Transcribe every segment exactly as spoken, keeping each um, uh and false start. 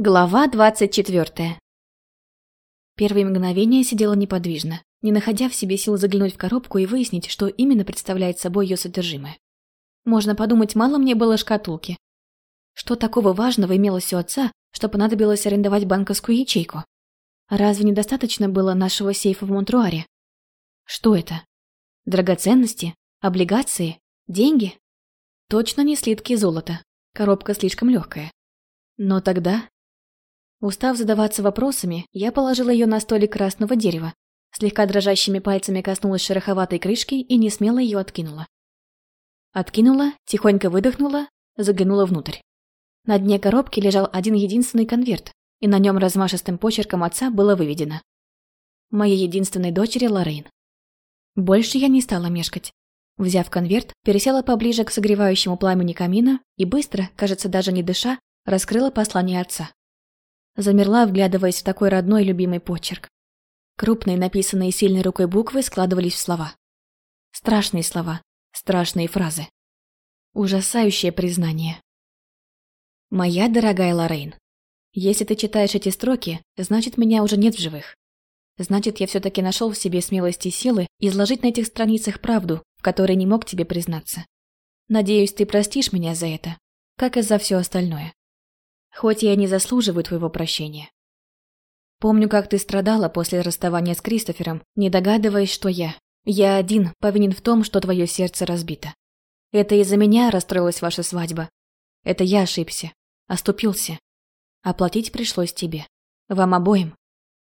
Глава двадцать четвёртая. Первые мгновения сидела неподвижно, не находя в себе сил заглянуть в коробку и выяснить, что именно представляет собой ее содержимое. Можно подумать, мало мне было шкатулки. Что такого важного имелось у отца, что понадобилось арендовать банковскую ячейку? Разве недостаточно было нашего сейфа в Монтруаре? Что это? Драгоценности? Облигации? Деньги? Точно не слитки золота. Коробка слишком легкая. Но тогда... Устав задаваться вопросами, я положила ее на столик красного дерева, слегка дрожащими пальцами коснулась шероховатой крышки и несмело ее откинула. Откинула, тихонько выдохнула, заглянула внутрь. На дне коробки лежал один единственный конверт, и на нем размашистым почерком отца было выведено: «Моей единственной дочери Лоррейн». Больше я не стала мешкать. Взяв конверт, пересела поближе к согревающему пламени камина и быстро, кажется, даже не дыша, раскрыла послание отца. Замерла, вглядываясь в такой родной любимый почерк. Крупные, написанные сильной рукой буквы складывались в слова. Страшные слова, страшные фразы. Ужасающее признание. «Моя дорогая Лоррейн, если ты читаешь эти строки, значит, меня уже нет в живых. Значит, я все-таки нашел в себе смелости и силы изложить на этих страницах правду, в которой не мог тебе признаться. Надеюсь, ты простишь меня за это, как и за все остальное. Хоть я не заслуживаю твоего прощения. Помню, как ты страдала после расставания с Кристофером, не догадываясь, что я, я один, повинен в том, что твое сердце разбито. Это из-за меня расстроилась ваша свадьба. Это я ошибся, оступился. Оплатить пришлось тебе. Вам обоим.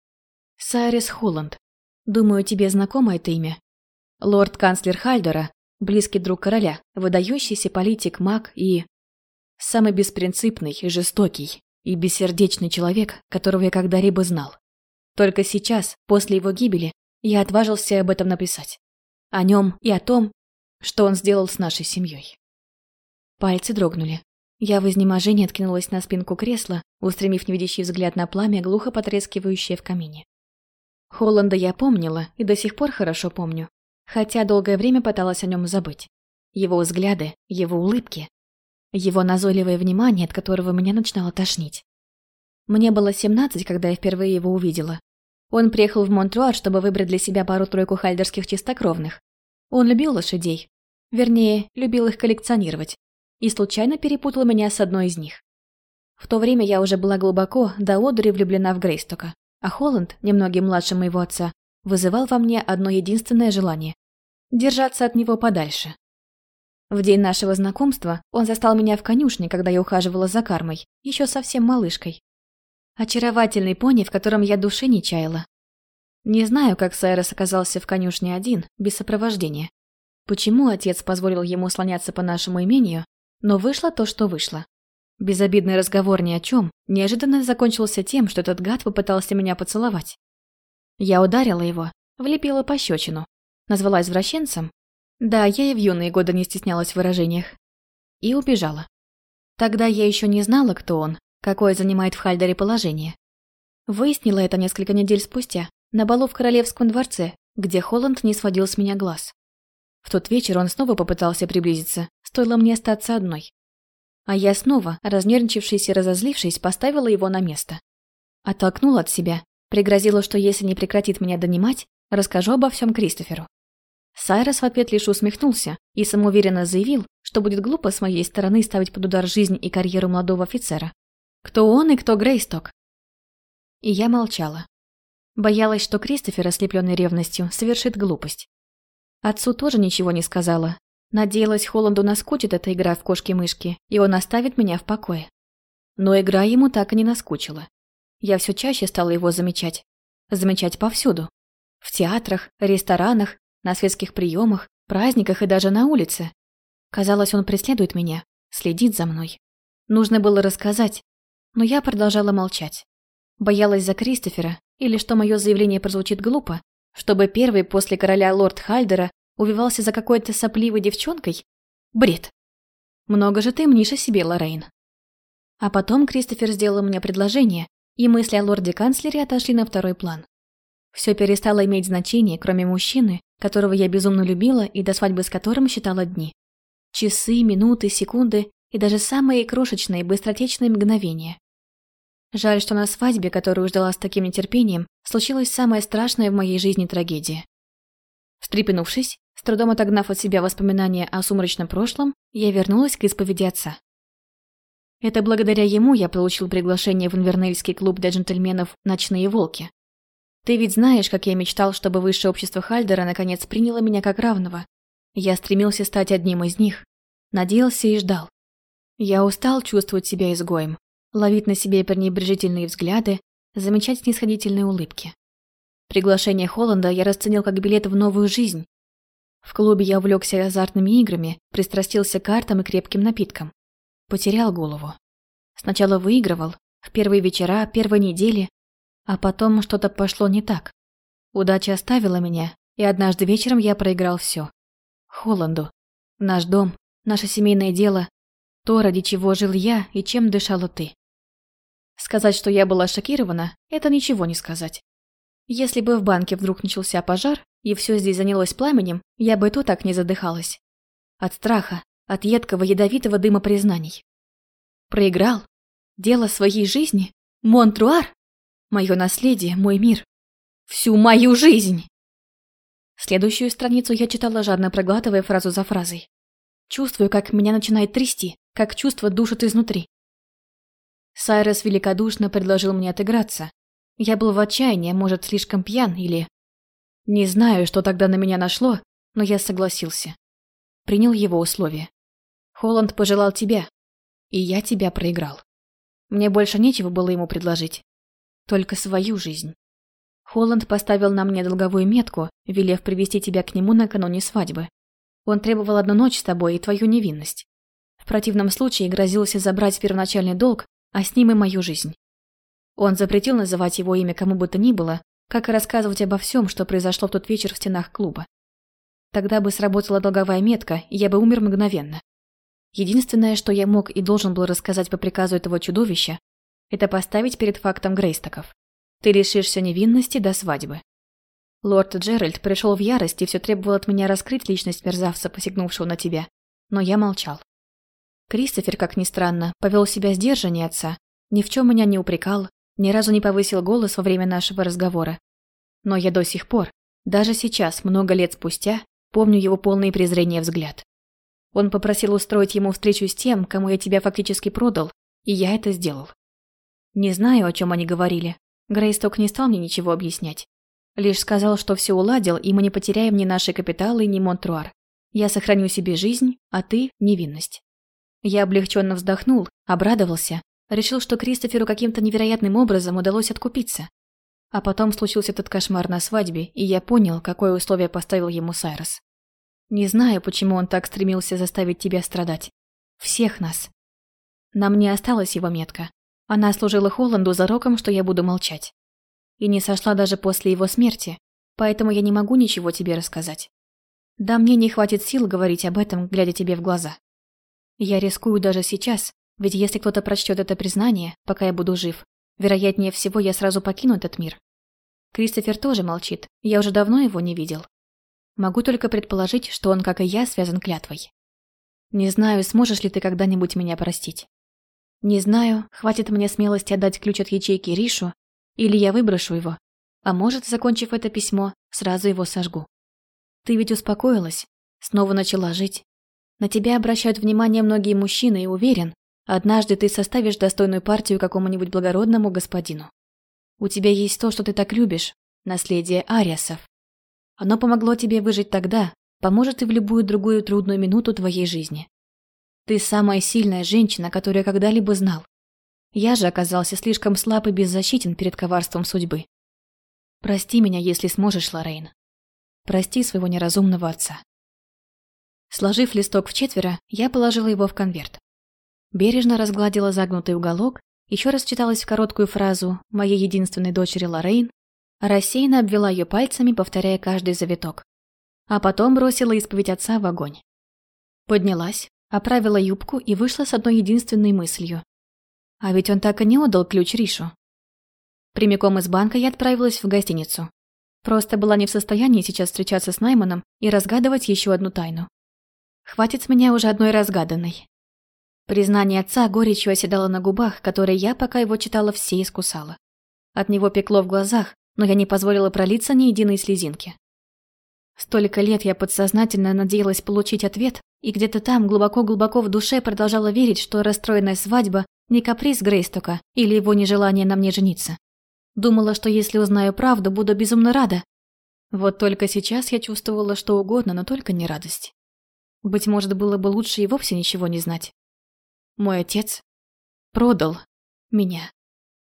Сайрес Холланд. Думаю, тебе знакомо это имя. Лорд-канцлер Хальдора, близкий друг короля, выдающийся политик, маг и... самый беспринципный, жестокий и бессердечный человек, которого я когда-либо знал. Только сейчас, после его гибели, я отважился об этом написать. О нем и о том, что он сделал с нашей семьей. Пальцы дрогнули. Я в изнеможении откинулась на спинку кресла, устремив невидящий взгляд на пламя, глухо потрескивающее в камине. Холланда я помнила и до сих пор хорошо помню, хотя долгое время пыталась о нем забыть. Его взгляды, его улыбки, его назойливое внимание, от которого меня начинало тошнить. Мне было семнадцать, когда я впервые его увидела. Он приехал в Монтруар, чтобы выбрать для себя пару-тройку хальдерских чистокровных. Он любил лошадей. Вернее, любил их коллекционировать. И случайно перепутал меня с одной из них. В то время я уже была глубоко, до одури влюблена в Грейстока, а Холланд, немногим младше моего отца, вызывал во мне одно единственное желание – держаться от него подальше. В день нашего знакомства он застал меня в конюшне, когда я ухаживала за Кармой, еще совсем малышкой. Очаровательный пони, в котором я души не чаяла. Не знаю, как Сайрес оказался в конюшне один, без сопровождения. Почему отец позволил ему слоняться по нашему имению, но вышло то, что вышло. Безобидный разговор ни о чем неожиданно закончился тем, что этот гад попытался меня поцеловать. Я ударила его, влепила пощечину, назвала извращенцем. Да, я и в юные годы не стеснялась в выражениях. И убежала. Тогда я еще не знала, кто он, какое занимает в Хальдере положение. Выяснила это несколько недель спустя, на балу в Королевском дворце, где Холланд не сводил с меня глаз. В тот вечер он снова попытался приблизиться, стоило мне остаться одной. А я снова, разнервничавшись и разозлившись, поставила его на место. Оттолкнула от себя, пригрозила, что если не прекратит меня донимать, расскажу обо всем Кристоферу. Сайрес в ответ лишь усмехнулся и самоуверенно заявил, что будет глупо с моей стороны ставить под удар жизнь и карьеру молодого офицера. Кто он и кто Грейсток? И я молчала. Боялась, что Кристофер, ослепленный ревностью, совершит глупость. Отцу тоже ничего не сказала. Надеялась, Холланду наскучит эта игра в кошки-мышки, и он оставит меня в покое. Но игра ему так и не наскучила. Я все чаще стала его замечать. Замечать повсюду. В театрах, ресторанах, на светских приемах, праздниках и даже на улице. Казалось, он преследует меня, следит за мной. Нужно было рассказать, но я продолжала молчать. Боялась за Кристофера, или что мое заявление прозвучит глупо, чтобы первый после короля лорд Хальдера увивался за какой-то сопливой девчонкой? Бред. Много же ты мнишь о себе, Лоррейн. А потом Кристофер сделал мне предложение, и мысли о лорде-канцлере отошли на второй план. Все перестало иметь значение, кроме мужчины, которого я безумно любила и до свадьбы с которым считала дни. Часы, минуты, секунды и даже самые крошечные быстротечные мгновения. Жаль, что на свадьбе, которую ждала с таким нетерпением, случилась самая страшная в моей жизни трагедия. Встрепенувшись, с трудом отогнав от себя воспоминания о сумрачном прошлом, я вернулась к исповеди отца. Это благодаря ему я получил приглашение в инвернельский клуб для джентльменов «Ночные волки». Ты ведь знаешь, как я мечтал, чтобы высшее общество Хальдера наконец приняло меня как равного. Я стремился стать одним из них. Надеялся и ждал. Я устал чувствовать себя изгоем, ловить на себе пренебрежительные взгляды, замечать снисходительные улыбки. Приглашение Холланда я расценил как билет в новую жизнь. В клубе я увлекся азартными играми, пристрастился к картам и крепким напиткам. Потерял голову. Сначала выигрывал, в первые вечера, первой недели, а потом что-то пошло не так. Удача оставила меня, и однажды вечером я проиграл все. Холланду. Наш дом, наше семейное дело, то, ради чего жил я и чем дышала ты. Сказать, что я была шокирована, это ничего не сказать. Если бы в банке вдруг начался пожар, и все здесь занялось пламенем, я бы и то так не задыхалась. От страха, от едкого ядовитого дыма признаний. Проиграл? Дело своей жизни? Монтруар? Мое наследие, мой мир. Всю мою жизнь! Следующую страницу я читала, жадно проглатывая фразу за фразой. Чувствую, как меня начинает трясти, как чувство душит изнутри. Сайрес великодушно предложил мне отыграться. Я был в отчаянии, может, слишком пьян или... Не знаю, что тогда на меня нашло, но я согласился. Принял его условия. Холланд пожелал тебя, и я тебя проиграл. Мне больше нечего было ему предложить. Только свою жизнь. Холланд поставил на мне долговую метку, велев привести тебя к нему накануне свадьбы. Он требовал одну ночь с тобой и твою невинность. В противном случае грозился забрать первоначальный долг, а с ним и мою жизнь. Он запретил называть его имя кому бы то ни было, как и рассказывать обо всем, что произошло в тот вечер в стенах клуба. Тогда бы сработала долговая метка, и я бы умер мгновенно. Единственное, что я мог и должен был рассказать по приказу этого чудовища, это поставить перед фактом Грейстоков. Ты лишишься невинности до свадьбы. Лорд Джеральд пришел в ярость и все требовал от меня раскрыть личность мерзавца, посягнувшего на тебя. Но я молчал. Кристофер, как ни странно, повел себя сдержаннее отца, ни в чем меня не упрекал, ни разу не повысил голос во время нашего разговора. Но я до сих пор, даже сейчас, много лет спустя, помню его полный презрения взгляд. Он попросил устроить ему встречу с тем, кому я тебя фактически продал, и я это сделал. Не знаю, о чем они говорили. Грейсток не стал мне ничего объяснять. Лишь сказал, что все уладил, и мы не потеряем ни наши капиталы, ни Монтруар. Я сохраню себе жизнь, а ты – невинность. Я облегченно вздохнул, обрадовался, решил, что Кристоферу каким-то невероятным образом удалось откупиться. А потом случился этот кошмар на свадьбе, и я понял, какое условие поставил ему Сайрес. Не знаю, почему он так стремился заставить тебя страдать. Всех нас. Нам не осталась его метка. Она служила Холланду зароком, что я буду молчать. И не сошла даже после его смерти, поэтому я не могу ничего тебе рассказать. Да мне не хватит сил говорить об этом, глядя тебе в глаза. Я рискую даже сейчас, ведь если кто-то прочтет это признание, пока я буду жив, вероятнее всего я сразу покину этот мир. Кристофер тоже молчит, я уже давно его не видел. Могу только предположить, что он, как и я, связан клятвой. Не знаю, сможешь ли ты когда-нибудь меня простить. Не знаю, хватит мне смелости отдать ключ от ячейки Ришу, или я выброшу его, а может, закончив это письмо, сразу его сожгу. Ты ведь успокоилась, снова начала жить. На тебя обращают внимание многие мужчины, и уверен, однажды ты составишь достойную партию какому-нибудь благородному господину. У тебя есть то, что ты так любишь, наследие Ариасов. Оно помогло тебе выжить тогда, поможет и в любую другую трудную минуту твоей жизни. Ты самая сильная женщина, которую я когда-либо знал. Я же оказался слишком слаб и беззащитен перед коварством судьбы. Прости меня, если сможешь, Лоррейн. Прости своего неразумного отца. Сложив листок вчетверо, я положила его в конверт. Бережно разгладила загнутый уголок, еще раз читалась в короткую фразу «моей единственной дочери Лоррейн», рассеянно обвела ее пальцами, повторяя каждый завиток. А потом бросила исповедь отца в огонь. Поднялась, оправила юбку и вышла с одной единственной мыслью. А ведь он так и не отдал ключ Ришу. Прямиком из банка я отправилась в гостиницу. Просто была не в состоянии сейчас встречаться с Найманом и разгадывать еще одну тайну. Хватит с меня уже одной разгаданной. Признание отца горечью оседало на губах, которые я, пока его читала, все искусала. От него пекло в глазах, но я не позволила пролиться ни единой слезинки. Столько лет я подсознательно надеялась получить ответ, и где-то там, глубоко-глубоко в душе продолжала верить, что расстроенная свадьба не каприз Грейстока или его нежелание на мне жениться. Думала, что если узнаю правду, буду безумно рада. Вот только сейчас я чувствовала что угодно, но только не радость. Быть может, было бы лучше и вовсе ничего не знать. Мой отец продал меня.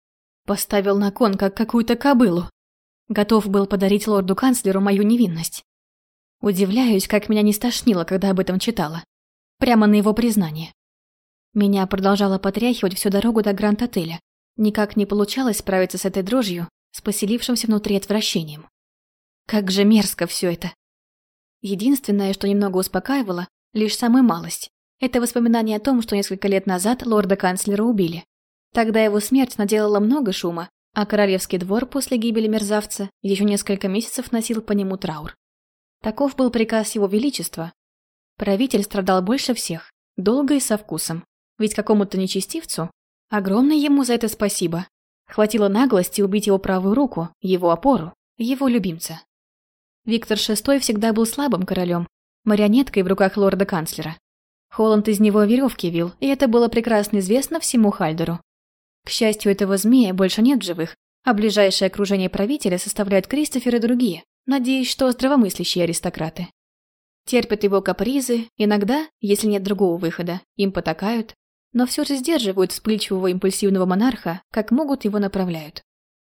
Поставил на кон, как какую-то кобылу. Готов был подарить лорду-канцлеру мою невинность. Удивляюсь, как меня не стошнило, когда об этом читала. Прямо на его признание. Меня продолжало потряхивать всю дорогу до Гранд-отеля. Никак не получалось справиться с этой дрожью, с поселившимся внутри отвращением. Как же мерзко все это. Единственное, что немного успокаивало, лишь самую малость. Это воспоминание о том, что несколько лет назад лорда-канцлера убили. Тогда его смерть наделала много шума, а королевский двор после гибели мерзавца еще несколько месяцев носил по нему траур. Таков был приказ его величества. Правитель страдал больше всех, долго и со вкусом, ведь какому-то нечестивцу, огромное ему за это спасибо, хватило наглости убить его правую руку, его опору, его любимца. Виктор шестой всегда был слабым королем, марионеткой в руках лорда-канцлера. Холланд из него веревки вил, и это было прекрасно известно всему Хальдеру. К счастью, этого змея больше нет в живых, а ближайшее окружение правителя составляют Кристофер и другие, надеюсь, что здравомыслящие аристократы. Терпят его капризы, иногда, если нет другого выхода, им потакают, но все же сдерживают вспыльчивого импульсивного монарха, как могут его направляют.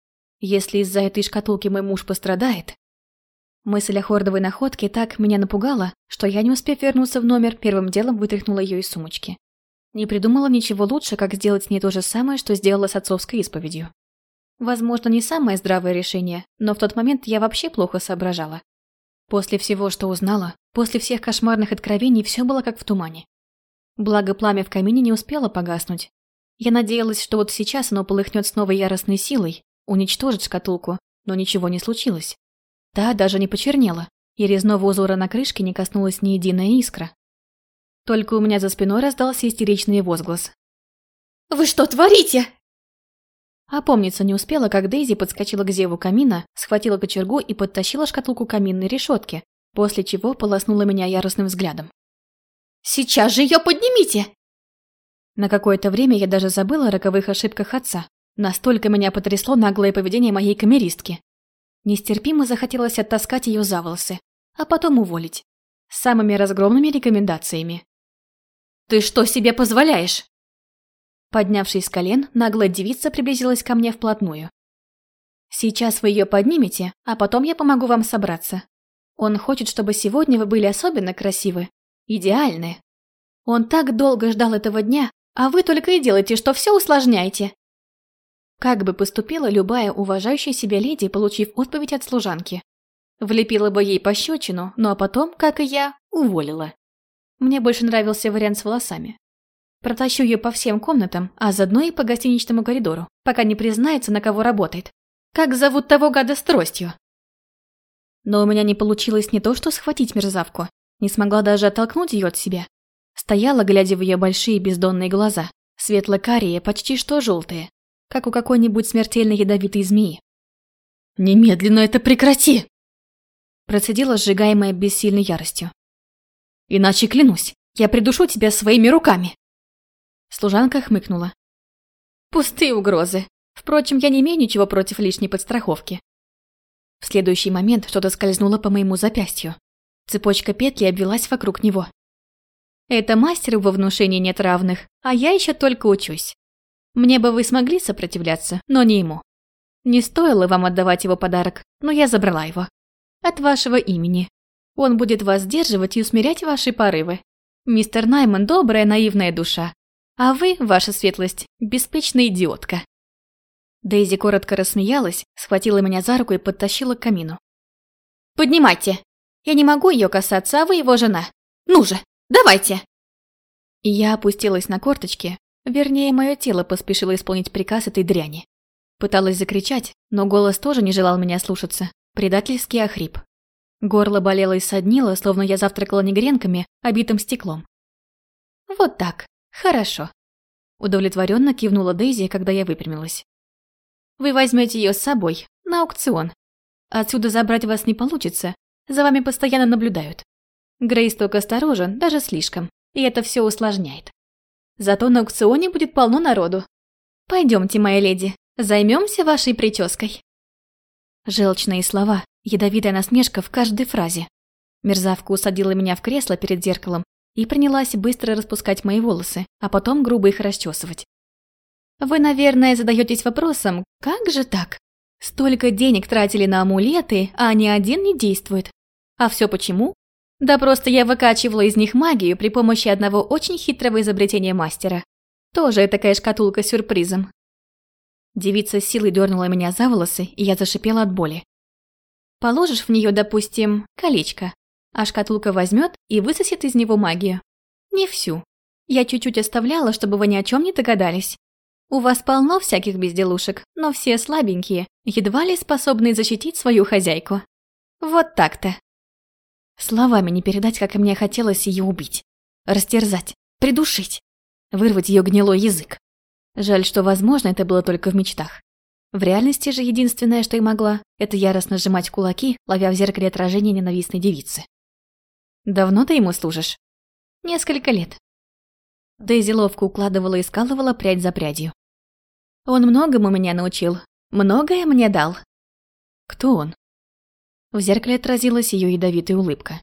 Если из-за этой шкатулки мой муж пострадает... Мысль о хордовой находке так меня напугала, что я, не успев вернуться в номер, первым делом вытряхнула ее из сумочки. Не придумала ничего лучше, как сделать с ней то же самое, что сделала с отцовской исповедью. Возможно, не самое здравое решение, но в тот момент я вообще плохо соображала. После всего, что узнала, после всех кошмарных откровений, все было как в тумане. Благо, пламя в камине не успело погаснуть. Я надеялась, что вот сейчас оно полыхнет с новой яростной силой, уничтожит шкатулку, но ничего не случилось. Та даже не почернела, и резного узора на крышке не коснулась ни единая искра. Только у меня за спиной раздался истеричный возглас. «Вы что творите?» Опомниться не успела, как Дейзи подскочила к зеву камина, схватила кочергу и подтащила шкатулку к каминной решетке, после чего полоснула меня яростным взглядом. «Сейчас же ее поднимите!» На какое-то время я даже забыла о роковых ошибках отца. Настолько меня потрясло наглое поведение моей камеристки. Нестерпимо захотелось оттаскать ее за волосы, а потом уволить. С самыми разгромными рекомендациями. «Ты что себе позволяешь?» Поднявшись с колен, наглая девица приблизилась ко мне вплотную. «Сейчас вы ее поднимете, а потом я помогу вам собраться. Он хочет, чтобы сегодня вы были особенно красивы, идеальны. Он так долго ждал этого дня, а вы только и делаете, что все усложняете». Как бы поступила любая уважающая себя леди, получив отповедь от служанки? Влепила бы ей пощечину, ну а потом, как и я, уволила. Мне больше нравился вариант с волосами. Протащу ее по всем комнатам, а заодно и по гостиничному коридору, пока не признается, на кого работает. Как зовут того гада с тростью? Но у меня не получилось не то что схватить мерзавку, не смогла даже оттолкнуть ее от себя. Стояла, глядя в ее большие бездонные глаза, светло-карие, почти что желтые, как у какой-нибудь смертельно ядовитой змеи. «Немедленно это прекрати!» Процедила, сжигаемая бессильной яростью. «Иначе, клянусь, я придушу тебя своими руками!» Служанка хмыкнула. «Пустые угрозы. Впрочем, я не имею ничего против лишней подстраховки». В следующий момент что-то скользнуло по моему запястью. Цепочка петли обвелась вокруг него. «Это мастеру во внушении нет равных, а я еще только учусь. Мне бы вы смогли сопротивляться, но не ему. Не стоило вам отдавать его подарок, но я забрала его. От вашего имени. Он будет вас сдерживать и усмирять ваши порывы. Мистер Найман – добрая, наивная душа. А вы, ваша светлость, беспечная идиотка». Дейзи коротко рассмеялась, схватила меня за руку и подтащила к камину. «Поднимайте! Я не могу ее касаться, а вы его жена. Ну же, давайте!» И я опустилась на корточки. Вернее, мое тело поспешило исполнить приказ этой дряни. Пыталась закричать, но голос тоже не желал меня слушаться. Предательский охрип. Горло болело и соднило, словно я завтракала не гренками, а битым стеклом. Вот так. Хорошо. Удовлетворенно кивнула Дейзи, когда я выпрямилась. Вы возьмете ее с собой, на аукцион. Отсюда забрать вас не получится, за вами постоянно наблюдают. Грейсток осторожен, даже слишком, и это все усложняет. Зато на аукционе будет полно народу. Пойдемте, моя леди, займемся вашей прической. Желчные слова, ядовитая насмешка в каждой фразе. Мерзавка усадила меня в кресло перед зеркалом и принялась быстро распускать мои волосы, а потом грубо их расчесывать. Вы, наверное, задаетесь вопросом, как же так? Столько денег тратили на амулеты, а ни один не действует. А все почему? Да просто я выкачивала из них магию при помощи одного очень хитрого изобретения мастера. Тоже такая шкатулка с сюрпризом. Девица с силой дернула меня за волосы, и я зашипела от боли. Положишь в нее, допустим, колечко, а шкатулка возьмет и высосет из него магию. Не всю. Я чуть-чуть оставляла, чтобы вы ни о чем не догадались. У вас полно всяких безделушек, но все слабенькие, едва ли способные защитить свою хозяйку. Вот так-то. Словами не передать, как мне хотелось ее убить. Растерзать, придушить, вырвать ее гнилой язык. Жаль, что, возможно, это было только в мечтах. В реальности же единственное, что я могла, это яростно сжимать кулаки, ловя в зеркале отражение ненавистной девицы. «Давно ты ему служишь?» «Несколько лет». Дейзи ловко укладывала и скалывала прядь за прядью. «Он многому меня научил, многое мне дал». «Кто он?» В зеркале отразилась ее ядовитая улыбка.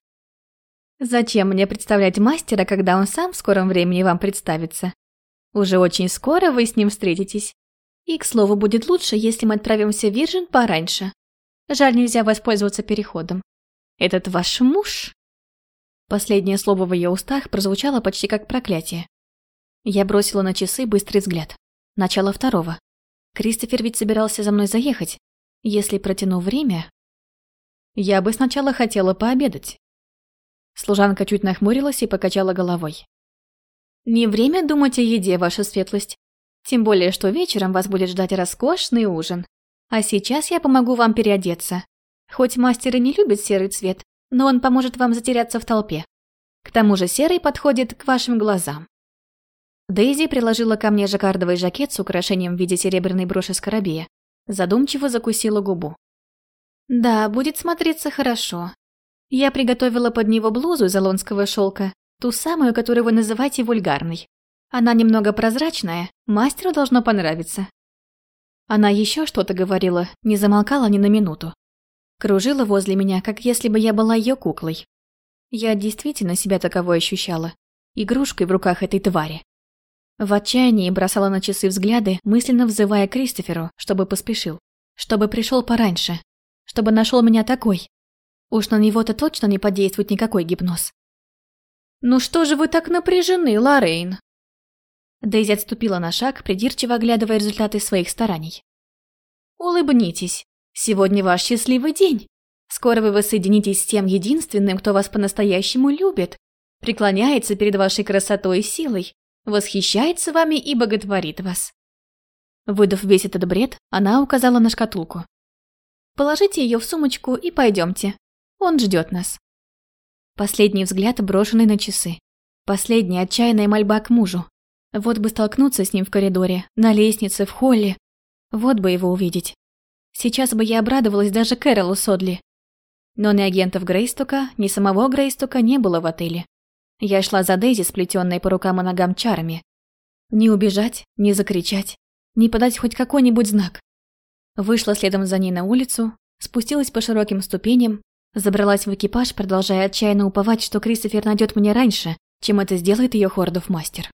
«Зачем мне представлять мастера, когда он сам в скором времени вам представится? Уже очень скоро вы с ним встретитесь. И, к слову, будет лучше, если мы отправимся в Виржин пораньше. Жаль, нельзя воспользоваться переходом. Этот ваш муж...» Последнее слово в ее устах прозвучало почти как проклятие. Я бросила на часы быстрый взгляд. Начало второго. Кристофер ведь собирался за мной заехать. Если протяну время... Я бы сначала хотела пообедать. Служанка чуть нахмурилась и покачала головой. Не время думать о еде, ваша светлость. Тем более, что вечером вас будет ждать роскошный ужин. А сейчас я помогу вам переодеться. Хоть мастер и не любит серый цвет, но он поможет вам затеряться в толпе. К тому же серый подходит к вашим глазам. Дейзи приложила ко мне жаккардовый жакет с украшением в виде серебряной броши скоробея. Задумчиво закусила губу. Да, будет смотреться хорошо. Я приготовила под него блузу из алонского шелка, ту самую, которую вы называете вульгарной. Она немного прозрачная, мастеру должно понравиться. Она еще что-то говорила, не замолкала ни на минуту. Кружила возле меня, как если бы я была ее куклой. Я действительно себя таковой ощущала, игрушкой в руках этой твари. В отчаянии бросала на часы взгляды, мысленно взывая Кристоферу, чтобы поспешил, чтобы пришел пораньше, чтобы нашел меня такой. Уж на него-то точно не подействует никакой гипноз. «Ну что же вы так напряжены, Лоррейн?» Дейзи отступила на шаг, придирчиво оглядывая результаты своих стараний. «Улыбнитесь. Сегодня ваш счастливый день. Скоро вы воссоединитесь с тем единственным, кто вас по-настоящему любит, преклоняется перед вашей красотой и силой, восхищается вами и боготворит вас». Выдав весь этот бред, она указала на шкатулку. «Положите ее в сумочку и пойдемте. Он ждет нас». Последний взгляд, брошенный на часы. Последняя отчаянная мольба к мужу. Вот бы столкнуться с ним в коридоре, на лестнице, в холле. Вот бы его увидеть. Сейчас бы я обрадовалась даже Кэролу Содли. Но ни агентов Грейстока, ни самого Грейстока не было в отеле. Я шла за Дейзи, сплетенной по рукам и ногам чарами. Не убежать, не закричать, не подать хоть какой-нибудь знак. Вышла следом за ней на улицу, спустилась по широким ступеням, забралась в экипаж, продолжая отчаянно уповать, что Кристофер найдет меня раньше, чем это сделает ее Хордов мастер.